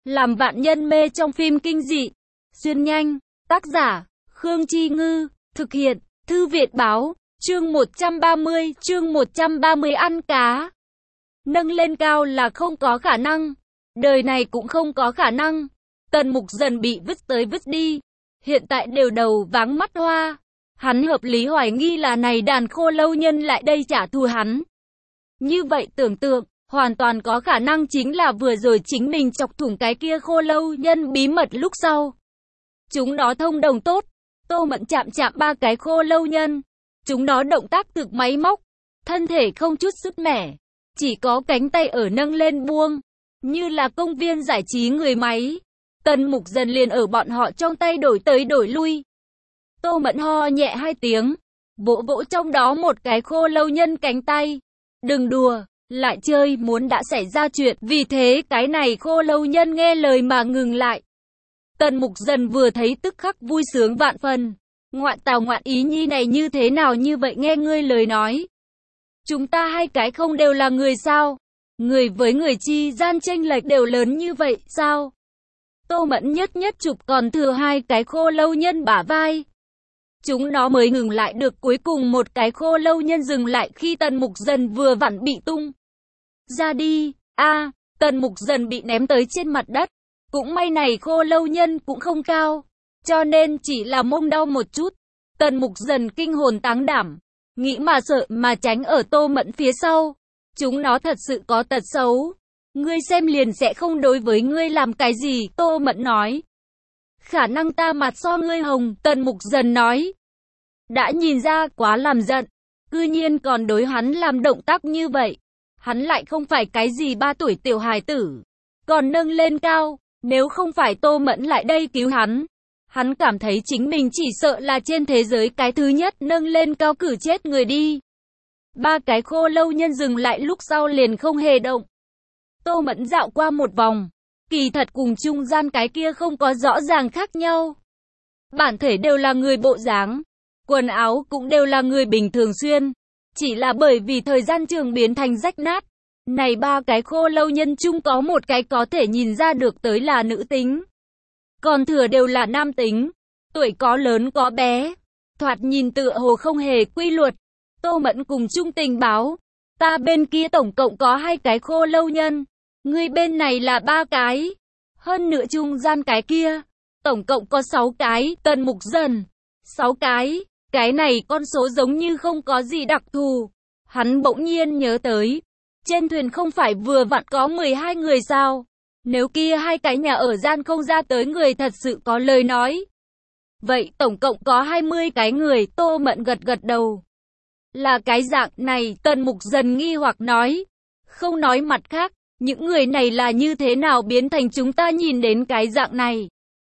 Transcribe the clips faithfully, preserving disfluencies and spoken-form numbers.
Làm vạn nhân mê trong phim kinh dị. Xuyên nhanh. Tác giả, Khương Chi Ngư. Thực hiện, Thư Viện Báo. Chương một trăm ba mươi, chương một trăm ba mươi ăn cá. Nâng lên cao là không có khả năng. Đời này cũng không có khả năng. Tần Mục dần bị vứt tới vứt đi. Hiện tại đều đầu váng mắt hoa. Hắn hợp lý hoài nghi là này đàn khô lâu nhân lại đây trả thù hắn. Như vậy tưởng tượng, hoàn toàn có khả năng chính là vừa rồi chính mình chọc thủng cái kia khô lâu nhân bí mật lúc sau. Chúng nó thông đồng tốt. Tô Mẫn chạm chạm ba cái khô lâu nhân. Chúng nó động tác thực máy móc. Thân thể không chút sức mẻ. Chỉ có cánh tay ở nâng lên buông. Như là công viên giải trí người máy. Tần Mục dần liền ở bọn họ trong tay đổi tới đổi lui. Tô Mẫn ho nhẹ hai tiếng. Vỗ vỗ trong đó một cái khô lâu nhân cánh tay. Đừng đùa, lại chơi muốn đã xảy ra chuyện. Vì thế cái này khô lâu nhân nghe lời mà ngừng lại. Tần Mục dần vừa thấy tức khắc vui sướng vạn phần. Ngoạn tào ngoạn ý nhi này như thế nào như vậy nghe ngươi lời nói. Chúng ta hai cái không đều là người sao? Người với người chi gian chênh lệch đều lớn như vậy sao? Tô Mẫn nhất nhất chụp còn thừa hai cái khô lâu nhân bả vai. Chúng nó mới ngừng lại được, cuối cùng một cái khô lâu nhân dừng lại khi Tần Mục dần vừa vặn bị tung ra đi. A, Tần Mục dần bị ném tới trên mặt đất. Cũng may này khô lâu nhân cũng không cao, cho nên chỉ là mông đau một chút. Tần Mục dần kinh hồn táng đảm, nghĩ mà sợ mà tránh ở Tô Mẫn phía sau. Chúng nó thật sự có tật xấu. Ngươi xem liền sẽ không đối với ngươi làm cái gì, Tô Mẫn nói. Khả năng ta mặt so ngươi hồng, Tần Mục dần nói. Đã nhìn ra quá làm giận, cư nhiên còn đối hắn làm động tác như vậy. Hắn lại không phải cái gì ba tuổi tiểu hài tử, còn nâng lên cao. Nếu không phải Tô Mẫn lại đây cứu hắn, hắn cảm thấy chính mình chỉ sợ là trên thế giới cái thứ nhất nâng lên cao cử chết người đi. Ba cái khô lâu nhân dừng lại lúc sau liền không hề động. Tô Mẫn dạo qua một vòng, kỳ thật cùng trung gian cái kia không có rõ ràng khác nhau. Bản thể đều là người bộ dáng, quần áo cũng đều là người bình thường xuyên, chỉ là bởi vì thời gian trường biến thành rách nát. Này ba cái khô lâu nhân chung có một cái có thể nhìn ra được tới là nữ tính. Còn thừa đều là nam tính. Tuổi có lớn có bé. Thoạt nhìn tựa hồ không hề quy luật. Tô Mẫn cùng chung tình báo. Ta bên kia tổng cộng có hai cái khô lâu nhân. Ngươi bên này là ba cái. Hơn nửa chung gian cái kia. Tổng cộng có sáu cái. Tần Mục dần. Sáu cái. Cái này con số giống như không có gì đặc thù. Hắn bỗng nhiên nhớ tới. Trên thuyền không phải vừa vặn có mười hai người sao? Nếu kia hai cái nhà ở gian không ra tới người thật sự có lời nói. Vậy tổng cộng có hai mươi cái người, Tô Mẫn gật gật đầu. Là cái dạng này, Tần Mục dần nghi hoặc nói. Không nói mặt khác, những người này là như thế nào biến thành chúng ta nhìn đến cái dạng này?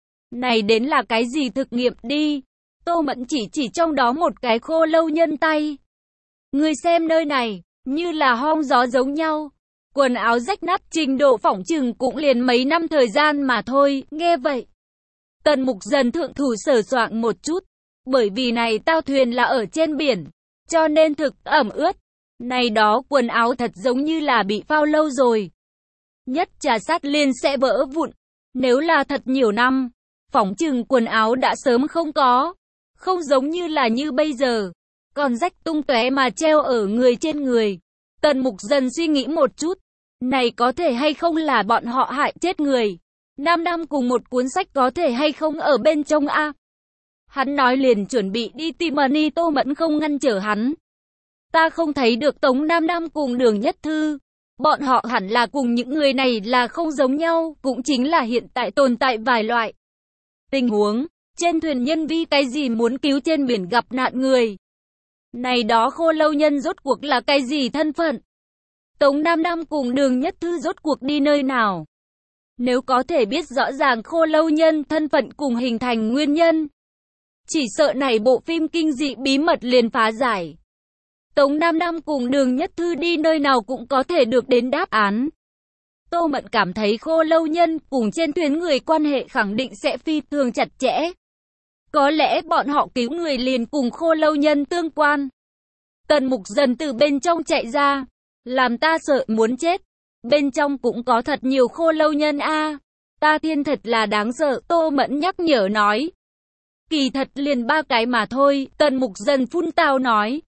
Này đến là cái gì thực nghiệm đi? Tô Mẫn chỉ chỉ trong đó một cái khô lâu nhân tay. Người xem nơi này. Như là hong gió giống nhau. Quần áo rách nát, trình độ phỏng chừng cũng liền mấy năm thời gian mà thôi, nghe vậy. Tần Mục dần thượng thủ sờ soạng một chút. Bởi vì này tao thuyền là ở trên biển, cho nên thực ẩm ướt. Này đó quần áo thật giống như là bị phao lâu rồi. Nhất trà sát liền sẽ vỡ vụn. Nếu là thật nhiều năm, phỏng chừng quần áo đã sớm không có. Không giống như là như bây giờ. Còn rách tung tóe mà treo ở người trên người. Tần Mục dần suy nghĩ một chút. Này có thể hay không là bọn họ hại chết người? Nam Nam cùng một cuốn sách có thể hay không ở bên trong a? Hắn nói liền chuẩn bị đi tìm Mani. Tô Mẫn không ngăn trở hắn. Ta không thấy được Tống Nam Nam cùng Đường Nhất Thư. Bọn họ hẳn là cùng những người này là không giống nhau. Cũng chính là hiện tại tồn tại vài loại tình huống. Trên thuyền nhân vi cái gì muốn cứu trên biển gặp nạn người. Này đó khô lâu nhân rốt cuộc là cái gì thân phận? Tống Nam Nam cùng Đường Nhất Thư rốt cuộc đi nơi nào? Nếu có thể biết rõ ràng khô lâu nhân thân phận cùng hình thành nguyên nhân, chỉ sợ này bộ phim kinh dị bí mật liền phá giải. Tống Nam Nam cùng Đường Nhất Thư đi nơi nào cũng có thể được đến đáp án. Tô Mẫn cảm thấy khô lâu nhân cùng trên thuyền người quan hệ khẳng định sẽ phi thường chặt chẽ. Có lẽ bọn họ cứu người liền cùng khô lâu nhân tương quan. Tần Mục dần từ bên trong chạy ra. Làm ta sợ muốn chết. Bên trong cũng có thật nhiều khô lâu nhân a. Ta thiên thật là đáng sợ, Tô Mẫn nhắc nhở nói. Kỳ thật liền ba cái mà thôi, Tần Mục Dần phun tào nói.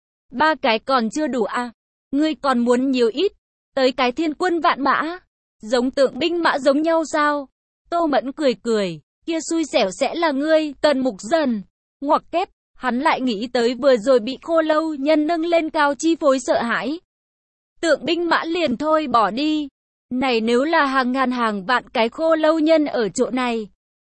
Ba cái còn chưa đủ à? Ngươi còn muốn nhiều ít? Tới cái thiên quân vạn mã? Giống tượng binh mã giống nhau sao? Tô Mẫn cười cười, kia xui xẻo sẽ là ngươi, Tần Mục Dần. Ngoặc kép, hắn lại nghĩ tới vừa rồi bị Khô Lâu Nhân nâng lên cao chi phối sợ hãi. Tượng binh mã liền thôi bỏ đi. Này nếu là hàng ngàn hàng vạn cái Khô Lâu Nhân ở chỗ này,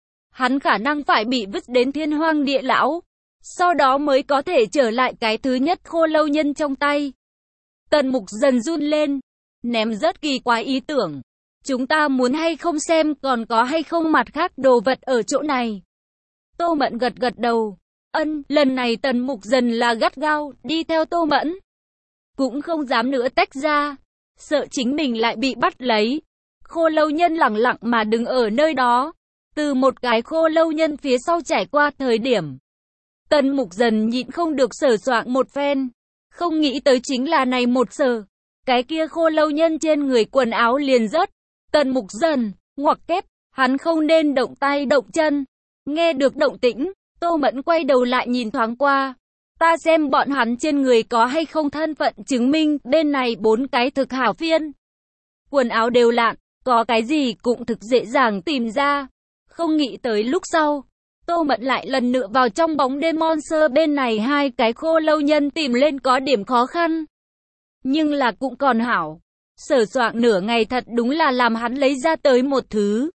hắn khả năng phải bị vứt đến thiên hoang địa lão, sau đó mới có thể trở lại cái thứ nhất Khô Lâu Nhân trong tay. Tần Mục Dần run lên, ném rất kỳ quái ý tưởng. Chúng ta muốn hay không xem còn có hay không mặt khác đồ vật ở chỗ này. Tô Mẫn gật gật đầu. Ân, lần này Tần Mục Dần là gắt gao, đi theo Tô Mẫn. Cũng không dám nữa tách ra, sợ chính mình lại bị bắt lấy. Khô Lâu Nhân lặng lặng mà đứng ở nơi đó. Từ một cái Khô Lâu Nhân phía sau trải qua thời điểm, Tần Mục Dần nhịn không được sờ soạng một phen. Không nghĩ tới chính là này một sờ, cái kia Khô Lâu Nhân trên người quần áo liền rớt. Tần Mục Dần, ngoặc kép, hắn không nên động tay động chân. Nghe được động tĩnh, Tô Mẫn quay đầu lại nhìn thoáng qua. Ta xem bọn hắn trên người có hay không thân phận chứng minh, bên này bốn cái thực hảo phiên. Quần áo đều lạn, có cái gì cũng thực dễ dàng tìm ra. Không nghĩ tới lúc sau, Tô Mẫn lại lần nữa vào trong bóng đêm monster bên này hai cái Khô Lâu Nhân tìm lên có điểm khó khăn. Nhưng là cũng còn hảo. Sờ soạng nửa ngày thật đúng là làm hắn lấy ra tới một thứ.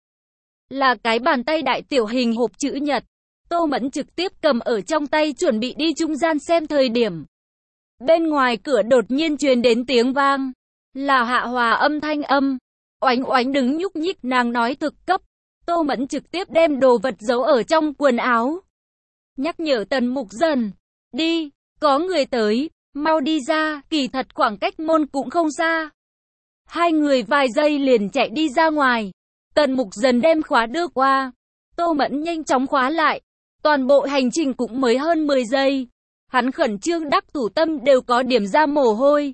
Là cái bàn tay đại tiểu hình hộp chữ nhật. Tô Mẫn trực tiếp cầm ở trong tay chuẩn bị đi trung gian xem thời điểm. Bên ngoài cửa đột nhiên truyền đến tiếng vang. Là Hạ Hòa âm thanh âm. Oánh oánh đứng nhúc nhích, nàng nói thực cấp. Tô Mẫn trực tiếp đem đồ vật giấu ở trong quần áo. Nhắc nhở Tần Mục Dần. Đi, có người tới, mau đi ra, kỳ thật khoảng cách môn cũng không xa. Hai người vài giây liền chạy đi ra ngoài. Tần Mục Dần đem khóa đưa qua. Tô Mẫn nhanh chóng khóa lại. Toàn bộ hành trình cũng mới hơn mười giây. Hắn khẩn trương đắc thủ tâm đều có điểm ra mồ hôi.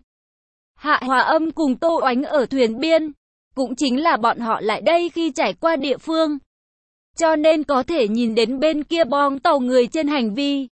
Hạ Hòa âm cùng Tô Oánh ở thuyền biên. Cũng chính là bọn họ lại đây khi trải qua địa phương. Cho nên có thể nhìn đến bên kia bong tàu người trên hành vi.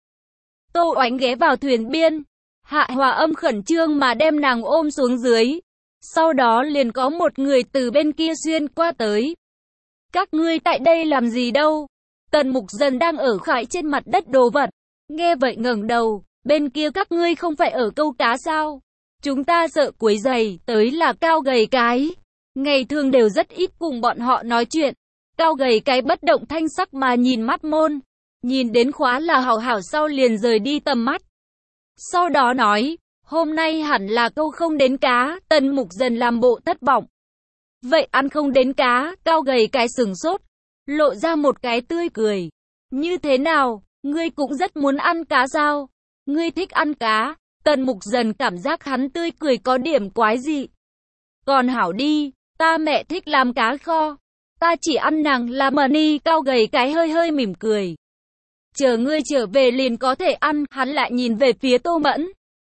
Tô Oánh ghé vào thuyền biên. Hạ Hòa âm khẩn trương mà đem nàng ôm xuống dưới. Sau đó liền có một người từ bên kia xuyên qua tới. Các ngươi tại đây làm gì đâu? Tần Mục Dần đang ở khải trên mặt đất đồ vật. Nghe vậy ngẩng đầu, bên kia các ngươi không phải ở câu cá sao? Chúng ta sợ quấy rầy, tới là cao gầy cái. Ngày thường đều rất ít cùng bọn họ nói chuyện. Cao gầy cái bất động thanh sắc mà nhìn mắt môn. Nhìn đến khóa là hảo hảo sau liền rời đi tầm mắt. Sau đó nói, hôm nay hẳn là câu không đến cá. Tần Mục Dần làm bộ thất vọng. Vậy ăn không đến cá? Cao gầy cái sừng sốt, lộ ra một cái tươi cười. Như thế nào? Ngươi cũng rất muốn ăn cá sao? Ngươi thích ăn cá? Tần Mục Dần cảm giác hắn tươi cười có điểm quái dị. Còn hảo đi, ta mẹ thích làm cá kho. Ta chỉ ăn nàng làm mờ ni. Cao gầy cái hơi hơi mỉm cười. Chờ ngươi trở về liền có thể ăn. Hắn lại nhìn về phía Tô Mẫn.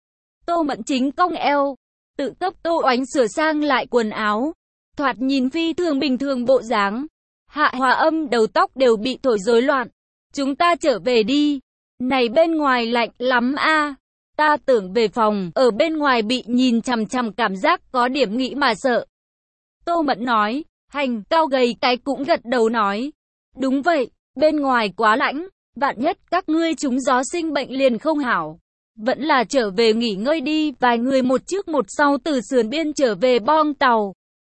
Tô Mẫn chính cong eo, tự cấp Tô Oánh sửa sang lại quần áo. Thoạt nhìn phi thường bình thường bộ dáng. Hạ Hòa âm đầu tóc đều bị thổi rối loạn. Chúng ta trở về đi. Này bên ngoài lạnh lắm a. Ta tưởng về phòng, ở bên ngoài bị nhìn chằm chằm cảm giác có điểm nghĩ mà sợ. Tô Mẫn nói, hành. Cao gầy cái cũng gật đầu nói. Đúng vậy, bên ngoài quá lạnh. Vạn nhất các ngươi trúng gió sinh bệnh liền không hảo. Vẫn là trở về nghỉ ngơi đi. Vài người một trước một sau từ sườn biên trở về bong tàu.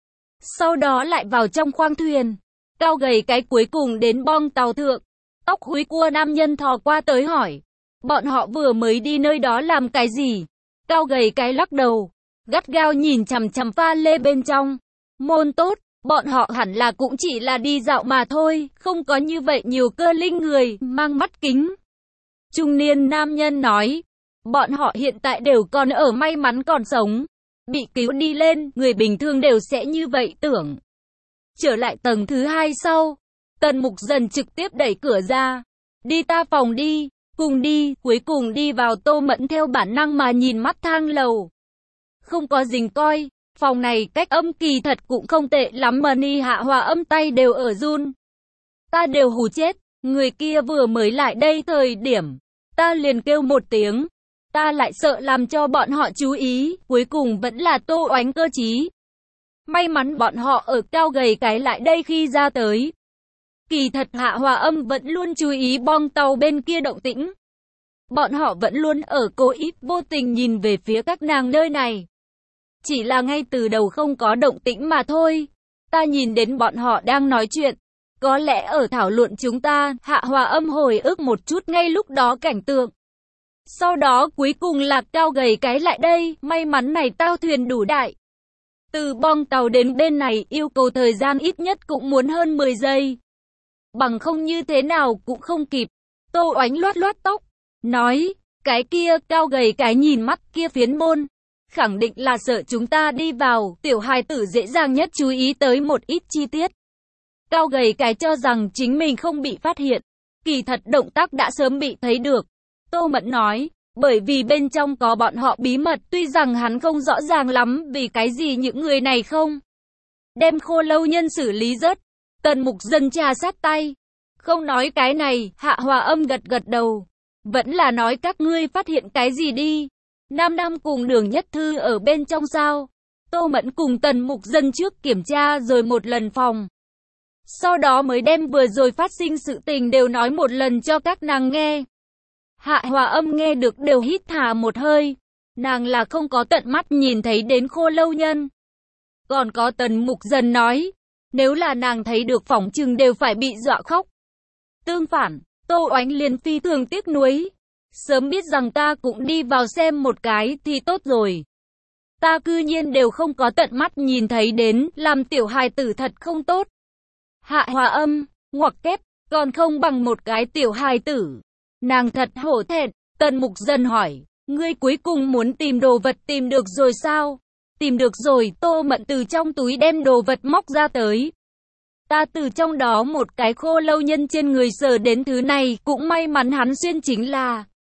Sau đó lại vào trong khoang thuyền. Cao gầy cái cuối cùng đến bong tàu thượng. Tóc húi cua nam nhân thò qua tới hỏi. Bọn họ vừa mới đi nơi đó làm cái gì? Cao gầy cái lắc đầu. Gắt gao nhìn chằm chằm pha lê bên trong. Môn tốt, bọn họ hẳn là cũng chỉ là đi dạo mà thôi. Không có như vậy nhiều cơ linh người, mang mắt kính. Trung niên nam nhân nói. Bọn họ hiện tại đều còn ở may mắn còn sống. Bị cứu đi lên, người bình thường đều sẽ như vậy tưởng. Trở lại tầng thứ hai sau, Tần Mục Dần trực tiếp đẩy cửa ra. Đi ta phòng đi, cùng đi, cuối cùng đi vào. Tô Mẫn theo bản năng mà nhìn mắt thang lầu. Không có dình coi, Phòng này cách âm kỳ thật cũng không tệ lắm mà Ni Hạ Hòa âm tay đều ở run. Ta đều hù chết, người kia vừa mới lại đây thời điểm. Ta liền kêu một tiếng. Ta lại sợ làm cho bọn họ chú ý, cuối cùng vẫn là Tô Oánh cơ trí. May mắn bọn họ ở cao gầy cái lại đây khi ra tới. Kỳ thật Hạ Hòa âm vẫn luôn chú ý bong tàu bên kia động tĩnh. Bọn họ vẫn luôn ở cố ý vô tình nhìn về phía các nàng nơi này. Chỉ là ngay từ đầu không có động tĩnh mà thôi. Ta nhìn đến bọn họ đang nói chuyện. Có lẽ ở thảo luận chúng ta, Hạ Hòa âm hồi ức một chút ngay lúc đó cảnh tượng. Sau đó cuối cùng là cao gầy cái lại đây, may mắn này tao thuyền đủ đại. Từ bong tàu đến bên này yêu cầu thời gian ít nhất cũng muốn hơn mười giây. Bằng không như thế nào cũng không kịp. Tô Oánh loát loát tóc, nói, cái kia cao gầy cái nhìn mắt kia phiến môn. Khẳng định là sợ chúng ta đi vào, tiểu hài tử dễ dàng nhất chú ý tới một ít chi tiết. Cao gầy cái cho rằng chính mình không bị phát hiện. Kỳ thật động tác đã sớm bị thấy được. Tô Mẫn nói, bởi vì bên trong có bọn họ bí mật, tuy rằng hắn không rõ ràng lắm vì cái gì những người này không đem Khô Lâu Nhân xử lý rớt. Tần Mục Dân trà sát tay. Không nói cái này, Hạ Hòa âm gật gật đầu. Vẫn là nói các ngươi phát hiện cái gì đi. Nam Nam cùng Đường Nhất Thư ở bên trong sao. Tô Mẫn cùng Tần Mục Dân trước kiểm tra rồi một lần phòng. Sau đó mới đem vừa rồi phát sinh sự tình đều nói một lần cho các nàng nghe. Hạ Hòa âm nghe được đều hít thả một hơi. Nàng là không có tận mắt nhìn thấy đến Khô Lâu Nhân. Còn có Tần Mục Dân nói, nếu là nàng thấy được phỏng chừng đều phải bị dọa khóc. Tương phản, Tô Oánh liền phi thường tiếc nuối. Sớm biết rằng ta cũng đi vào xem một cái thì tốt rồi. Ta cư nhiên đều không có tận mắt nhìn thấy đến, làm tiểu hài tử thật không tốt. Hạ Hòa âm, ngoặc kép, còn không bằng một cái tiểu hài tử. Nàng thật hổ thẹn. Tần Mục Dân hỏi, ngươi cuối cùng muốn tìm đồ vật tìm được rồi sao? Tìm được rồi. Tô Mẫn từ trong túi đem đồ vật móc ra tới. Ta từ trong đó một cái Khô Lâu Nhân trên người sờ đến thứ này, cũng may mắn hắn xuyên chính là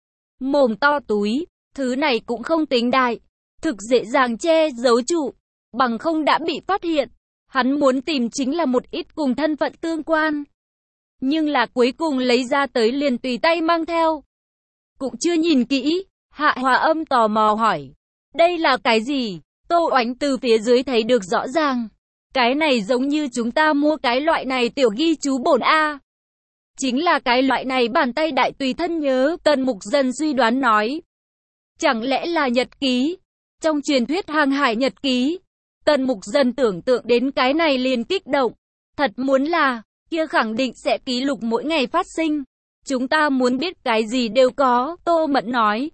mồm to túi. Thứ này cũng không tính đại, thực dễ dàng che giấu trụ, bằng không đã bị phát hiện. Hắn muốn tìm chính là một ít cùng thân phận tương quan. Nhưng là cuối cùng lấy ra tới liền tùy tay mang theo. Cũng chưa nhìn kỹ. Hạ Hòa âm tò mò hỏi, đây là cái gì? Tô Oánh từ phía dưới thấy được rõ ràng. Cái này giống như chúng ta mua cái loại này tiểu ghi chú bổn A. Chính là cái loại này bàn tay đại tùy thân nhớ. Tần Mục Dân suy đoán nói, chẳng lẽ là nhật ký? Trong truyền thuyết hàng hải nhật ký. Tần Mục Dân tưởng tượng đến cái này liền kích động. Thật muốn là, kia khẳng định sẽ ký lục mỗi ngày phát sinh. Chúng ta muốn biết cái gì đều có. Tô Mẫn nói,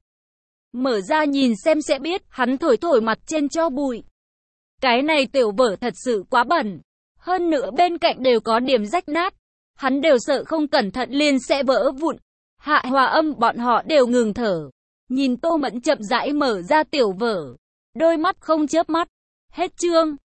mở ra nhìn xem sẽ biết. Hắn thổi thổi mặt trên cho bụi. Cái này tiểu vở thật sự quá bẩn. Hơn nữa bên cạnh đều có điểm rách nát. Hắn đều sợ không cẩn thận liền sẽ vỡ vụn. Hạ Hòa âm bọn họ đều ngừng thở. Nhìn Tô Mẫn chậm rãi mở ra tiểu vở. Đôi mắt không chớp mắt. Hết chương.